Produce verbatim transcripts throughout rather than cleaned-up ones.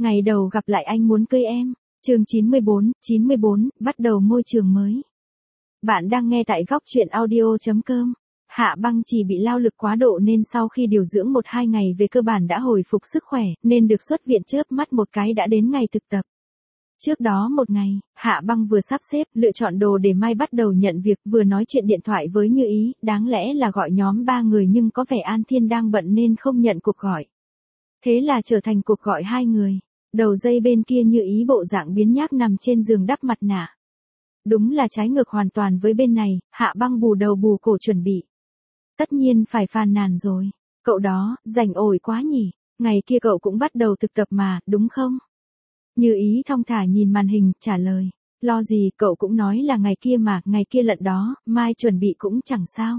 Ngày đầu gặp lại anh muốn cưới em. Chương chín mươi bốn, chín mươi bốn, bắt đầu môi trường mới. Bạn đang nghe tại góc truyện audio chấm com. Hạ Băng chỉ bị lao lực quá độ nên sau khi điều dưỡng một hai ngày về cơ bản đã hồi phục sức khỏe, nên được xuất viện chớp mắt một cái đã đến ngày thực tập. Trước đó một ngày, Hạ Băng vừa sắp xếp, lựa chọn đồ để mai bắt đầu nhận việc, vừa nói chuyện điện thoại với Như Ý, đáng lẽ là gọi nhóm ba người nhưng có vẻ An Thiên đang bận nên không nhận cuộc gọi. Thế là trở thành cuộc gọi hai người. Đầu dây bên kia Như Ý bộ dạng biếng nhác nằm trên giường đắp mặt nạ. Đúng là trái ngược hoàn toàn với bên này, Hạ Băng bù đầu bù cổ chuẩn bị. Tất nhiên phải phàn nàn rồi. Cậu đó, rảnh ổi quá nhỉ, ngày kia cậu cũng bắt đầu thực tập mà, đúng không? Như Ý thong thả nhìn màn hình, trả lời. Lo gì, cậu cũng nói là ngày kia mà, ngày kia lận đó, mai chuẩn bị cũng chẳng sao.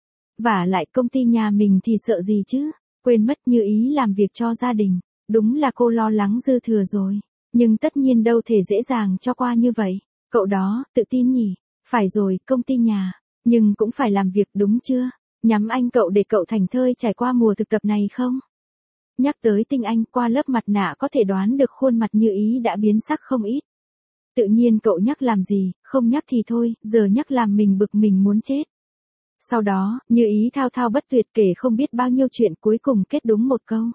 Vả lại công ty nhà mình thì sợ gì chứ, quên mất Như Ý làm việc cho gia đình. Đúng là cô lo lắng dư thừa rồi. Nhưng tất nhiên đâu thể dễ dàng cho qua như vậy. Cậu đó, tự tin nhỉ? Phải rồi, công ty nhà. Nhưng cũng phải làm việc đúng chưa? Nhắm anh cậu để cậu thành thơi trải qua mùa thực tập này không? Nhắc tới Tinh Anh, qua lớp mặt nạ có thể đoán được khuôn mặt Như Ý đã biến sắc không ít. Tự nhiên cậu nhắc làm gì, không nhắc thì thôi, giờ nhắc làm mình bực mình muốn chết. Sau đó, Như Ý thao thao bất tuyệt kể không biết bao nhiêu chuyện, cuối cùng kết đúng một câu.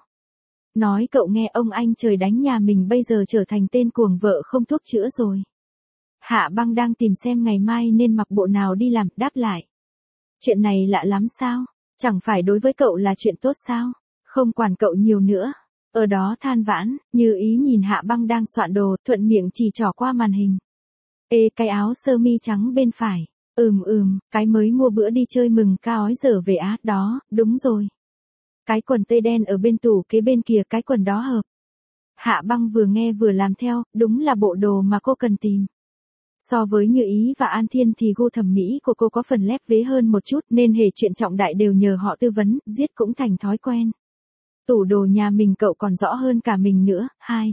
Nói cậu nghe, ông anh trời đánh nhà mình bây giờ trở thành tên cuồng vợ không thuốc chữa rồi. Hạ Băng đang tìm xem ngày mai nên mặc bộ nào đi làm, đáp lại. Chuyện này lạ lắm sao? Chẳng phải đối với cậu là chuyện tốt sao? Không quản cậu nhiều nữa. Ở đó than vãn, Như Ý nhìn Hạ Băng đang soạn đồ, thuận miệng chỉ trỏ qua màn hình. Ê, cái áo sơ mi trắng bên phải. Ừm ừm, cái mới mua bữa đi chơi mừng ca ói giờ về á, đó, đúng rồi. Cái quần tây đen ở bên tủ kế bên kia, cái quần đó hợp. Hạ Băng vừa nghe vừa làm theo, đúng là bộ đồ mà cô cần tìm. So với Như Ý và An Thiên thì gu thẩm mỹ của cô có phần lép vế hơn một chút nên hễ chuyện trọng đại đều nhờ họ tư vấn, giết cũng thành thói quen. Tủ đồ nhà mình cậu còn rõ hơn cả mình nữa, hai.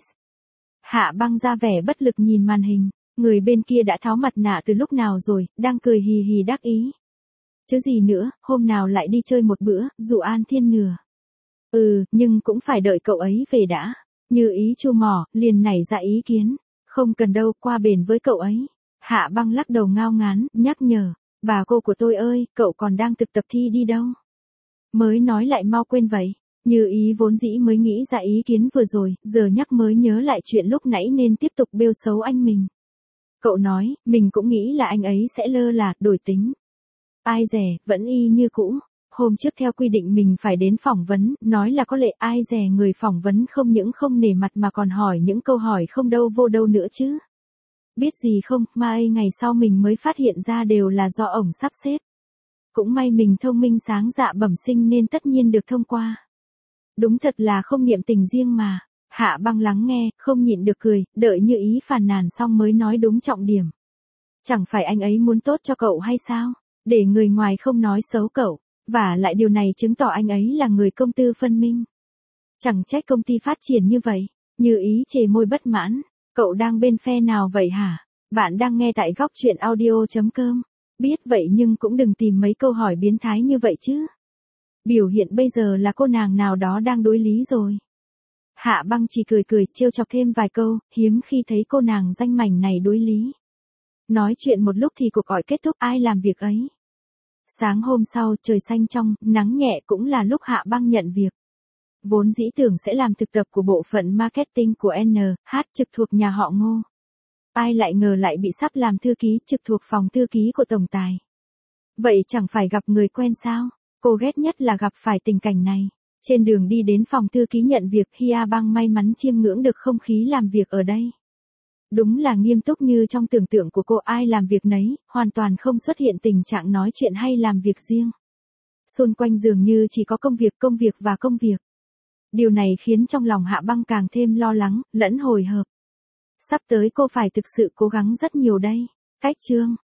Hạ Băng ra vẻ bất lực nhìn màn hình, người bên kia đã tháo mặt nạ từ lúc nào rồi, đang cười hì hì đắc ý. Chứ gì nữa, hôm nào lại đi chơi một bữa, dụ An Thiên nửa. Ừ, nhưng cũng phải đợi cậu ấy về đã. Như Ý chu mỏ, liền nảy ra ý kiến. Không cần đâu, qua bển với cậu ấy. Hạ Băng lắc đầu ngao ngán, nhắc nhở. Bà cô của tôi ơi, cậu còn đang thực tập thi đi đâu? Mới nói lại mau quên vậy. Như Ý vốn dĩ mới nghĩ ra ý kiến vừa rồi, giờ nhắc mới nhớ lại chuyện lúc nãy nên tiếp tục bêu xấu anh mình. Cậu nói, mình cũng nghĩ là anh ấy sẽ lơ là, đổi tính. Ai dè, vẫn y như cũ. Hôm trước theo quy định mình phải đến phỏng vấn, nói là có lệ, ai dè người phỏng vấn không những không nể mặt mà còn hỏi những câu hỏi không đâu vô đâu nữa chứ. Biết gì không, mai ngày sau mình mới phát hiện ra đều là do ổng sắp xếp. Cũng may mình thông minh sáng dạ bẩm sinh nên tất nhiên được thông qua. Đúng thật là không niệm tình riêng mà. Hạ Băng lắng nghe, không nhịn được cười, đợi Như Ý phàn nàn xong mới nói đúng trọng điểm. Chẳng phải anh ấy muốn tốt cho cậu hay sao? Để người ngoài không nói xấu cậu. Và lại điều này chứng tỏ anh ấy là người công tư phân minh. Chẳng trách công ty phát triển như vậy. Như Ý chề môi bất mãn. Cậu đang bên phe nào vậy hả? Bạn đang nghe tại góc truyện audio chấm com. Biết vậy nhưng cũng đừng tìm mấy câu hỏi biến thái như vậy chứ. Biểu hiện bây giờ là cô nàng nào đó đang đối lý rồi. Hạ Băng chỉ cười cười, trêu chọc thêm vài câu, hiếm khi thấy cô nàng danh mảnh này đối lý. Nói chuyện một lúc thì cuộc gọi kết thúc, ai làm việc ấy. Sáng hôm sau, trời xanh trong, nắng nhẹ cũng là lúc Hạ Băng nhận việc. Vốn dĩ tưởng sẽ làm thực tập của bộ phận marketing của en hát trực thuộc nhà họ Ngô. Ai lại ngờ lại bị sắp làm thư ký trực thuộc phòng thư ký của tổng tài. Vậy chẳng phải gặp người quen sao? Cô ghét nhất là gặp phải tình cảnh này. Trên đường đi đến phòng thư ký nhận việc, Hạ Băng may mắn chiêm ngưỡng được không khí làm việc ở đây. Đúng là nghiêm túc như trong tưởng tượng của cô, ai làm việc nấy, hoàn toàn không xuất hiện tình trạng nói chuyện hay làm việc riêng. Xung quanh dường như chỉ có công việc, công việc và công việc. Điều này khiến trong lòng Hạ Băng càng thêm lo lắng, lẫn hồi hộp. Sắp tới cô phải thực sự cố gắng rất nhiều đây. Cách chương